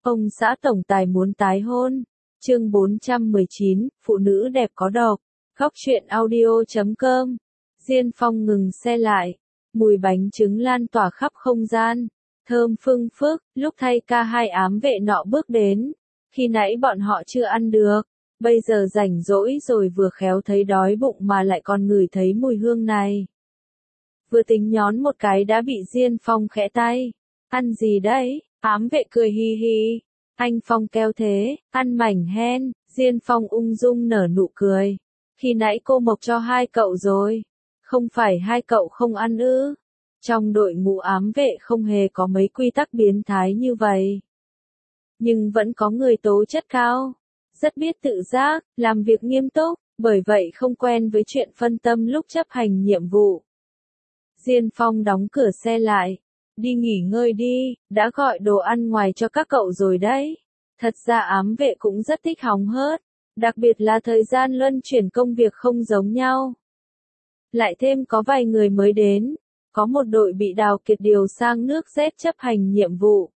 Ông xã tổng tài muốn tái hôn. Chương 419, phụ nữ đẹp có độc. Góc truyện audio.com. Diên Phong ngừng xe lại. Mùi bánh trứng lan tỏa khắp không gian. Thơm phưng phức, lúc thay ca hai ám vệ nọ bước đến. Khi nãy bọn họ chưa ăn được. Bây giờ rảnh rỗi rồi vừa khéo thấy đói bụng mà lại còn ngửi thấy mùi hương này. Vừa tính nhón một cái đã bị Diên Phong khẽ tay. Ăn gì đấy? Ám vệ cười hi hi. Anh Phong kêu thế, ăn mảnh hen. Diên Phong ung dung nở nụ cười. Khi nãy cô mộc cho hai cậu rồi. Không phải hai cậu không ăn ư? Trong đội ngũ ám vệ không hề có mấy quy tắc biến thái như vậy. Nhưng vẫn có người tố chất cao. Rất biết tự giác, làm việc nghiêm túc, bởi vậy không quen với chuyện phân tâm lúc chấp hành nhiệm vụ. Diên Phong đóng cửa xe lại. Đi nghỉ ngơi đi, đã gọi đồ ăn ngoài cho các cậu rồi đấy. Thật ra ám vệ cũng rất thích hóng hớt, đặc biệt là thời gian luân chuyển công việc không giống nhau. Lại thêm có vài người mới đến, có một đội bị Đào Kiệt điều sang nước Z chấp hành nhiệm vụ.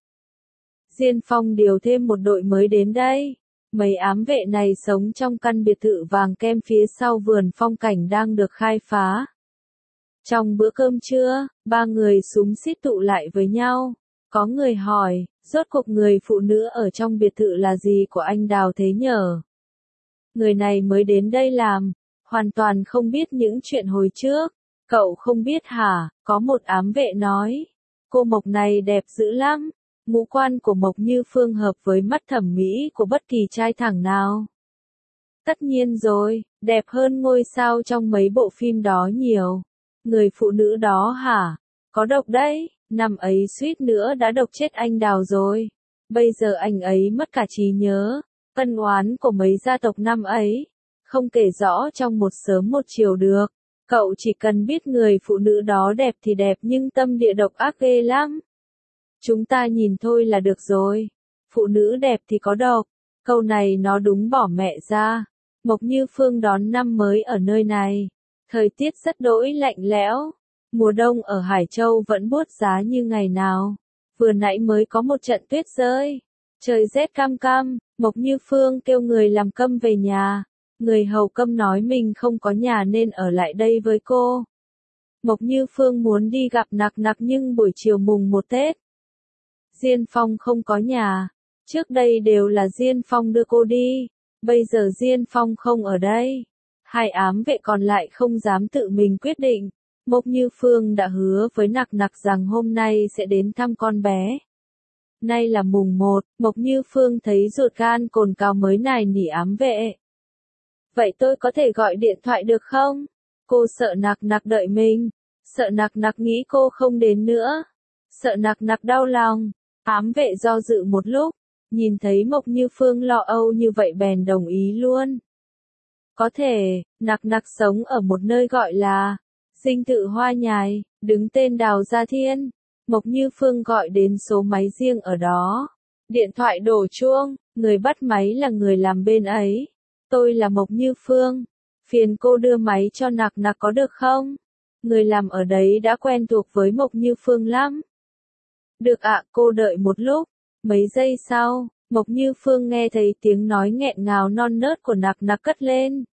Diên Phong điều thêm một đội mới đến đây. Mấy ám vệ này sống trong căn biệt thự vàng kem phía sau vườn phong cảnh đang được khai phá. Trong bữa cơm trưa, ba người xúm xít tụ lại với nhau. Có người hỏi, rốt cuộc người phụ nữ ở trong biệt thự là gì của anh Đào thế nhở? Người này mới đến đây làm, hoàn toàn không biết những chuyện hồi trước. Cậu không biết hả? Có một ám vệ nói. Cô Mộc này đẹp dữ lắm. Ngũ quan của Mộc Như Phương hợp với mắt thẩm mỹ của bất kỳ trai thẳng nào. Tất nhiên rồi, đẹp hơn ngôi sao trong mấy bộ phim đó nhiều. Người phụ nữ đó hả? Có độc đấy, năm ấy suýt nữa đã độc chết anh Đào rồi. Bây giờ anh ấy mất cả trí nhớ. Ân oán của mấy gia tộc năm ấy. Không kể rõ trong một sớm một chiều được. Cậu chỉ cần biết người phụ nữ đó đẹp thì đẹp nhưng tâm địa độc ác ghê lắm. Chúng ta nhìn thôi là được rồi. Phụ nữ đẹp thì có độc. Câu này nó đúng bỏ mẹ ra. Mộc Như Phương đón năm mới ở nơi này. Thời tiết rất đỗi lạnh lẽo. Mùa đông ở Hải Châu vẫn buốt giá như ngày nào. Vừa nãy mới có một trận tuyết rơi. Trời rét cam cam. Mộc Như Phương kêu người làm cơm về nhà. Người hầu cơm nói mình không có nhà nên ở lại đây với cô. Mộc Như Phương muốn đi gặp Nặc Nặc nhưng buổi chiều mùng 1 Tết. Diên Phong không có nhà. Trước đây đều là Diên Phong đưa cô đi. Bây giờ Diên Phong không ở đây. Hai ám vệ còn lại không dám tự mình quyết định. Mộc Như Phương đã hứa với Nặc Nặc rằng hôm nay sẽ đến thăm con bé. Nay là mùng 1, Mộc Như Phương thấy ruột gan cồn cào mới nài nỉ ám vệ. Vậy tôi có thể gọi điện thoại được không? Cô sợ Nặc Nặc đợi mình. Sợ Nặc Nặc nghĩ cô không đến nữa. Sợ Nặc Nặc đau lòng. Ám vệ do dự một lúc. Nhìn thấy Mộc Như Phương lo âu như vậy bèn đồng ý luôn. Có thể, Nặc Nặc sống ở một nơi gọi là Dinh Thự Hoa Nhài, đứng tên Đào Gia Thiên. Mộc Như Phương gọi đến số máy riêng ở đó. Điện thoại đổ chuông, người bắt máy là người làm bên ấy. Tôi là Mộc Như Phương. Phiền cô đưa máy cho Nặc Nặc có được không? Người làm ở đấy đã quen thuộc với Mộc Như Phương lắm. Được ạ, cô đợi một lúc. Mấy giây sau, Mộc Như Phương nghe thấy tiếng nói nghẹn ngào non nớt của Nặc Nặc cất lên.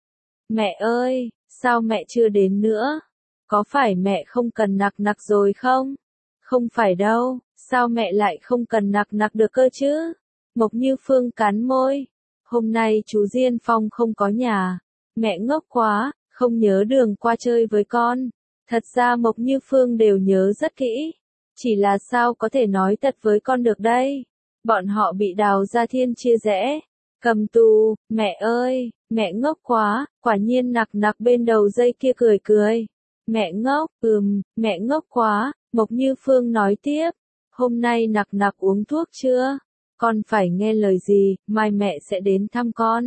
Mẹ ơi, sao mẹ chưa đến nữa? Có phải mẹ không cần Nặc Nặc rồi không? Không phải đâu, sao mẹ lại không cần Nặc Nặc được cơ chứ? Mộc Như Phương cắn môi. Hôm nay chú Diên Phong không có nhà. Mẹ ngốc quá, không nhớ đường qua chơi với con. Thật ra Mộc Như Phương đều nhớ rất kỹ. Chỉ là sao có thể nói thật với con được đây? Bọn họ bị Đào Gia Thiên chia rẽ. Cầm tù, mẹ ơi, mẹ ngốc quá, quả nhiên Nặc Nặc bên đầu dây kia cười cười. Mẹ ngốc, mẹ ngốc quá, Mộc Như Phương nói tiếp. Hôm nay Nặc Nặc uống thuốc chưa? Con phải nghe lời gì, mai mẹ sẽ đến thăm con.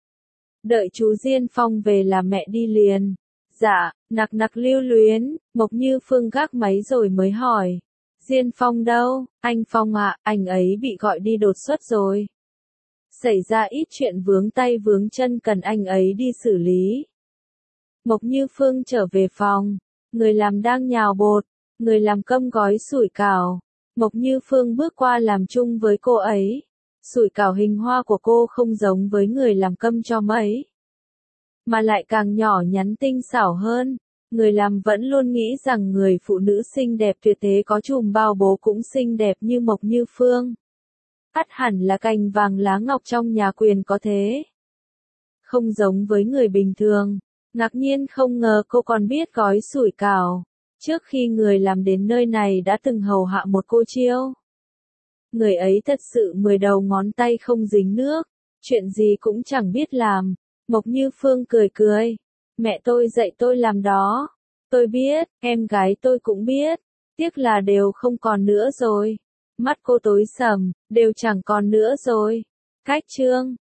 Đợi chú Diên Phong về là mẹ đi liền. Dạ, Nặc Nặc lưu luyến, Mộc Như Phương gác máy rồi mới hỏi. Diên Phong đâu? Anh Phong ạ, anh ấy bị gọi đi đột xuất rồi. Xảy ra ít chuyện vướng tay vướng chân cần anh ấy đi xử lý. Mộc Như Phương trở về phòng. Người làm đang nhào bột. Người làm cơm gói sủi cảo. Mộc Như Phương bước qua làm chung với cô ấy. Sủi cảo hình hoa của cô không giống với người làm cơm cho mấy, mà lại càng nhỏ nhắn tinh xảo hơn. Người làm vẫn luôn nghĩ rằng người phụ nữ xinh đẹp tuyệt thế có chùm bao bố cũng xinh đẹp như Mộc Như Phương. Ắt hẳn là cành vàng lá ngọc trong nhà quyền có thế. Không giống với người bình thường. Ngạc nhiên không ngờ cô còn biết gói sủi cảo. Trước khi người làm đến nơi này đã từng hầu hạ một cô chiêu. Người ấy thật sự 10 đầu ngón tay không dính nước. Chuyện gì cũng chẳng biết làm. Mộc Như Phương cười cười. Mẹ tôi dạy tôi làm đó. Tôi biết, em gái tôi cũng biết. Tiếc là đều không còn nữa rồi. Mắt cô tối sầm, đều chẳng còn nữa rồi. Cách chương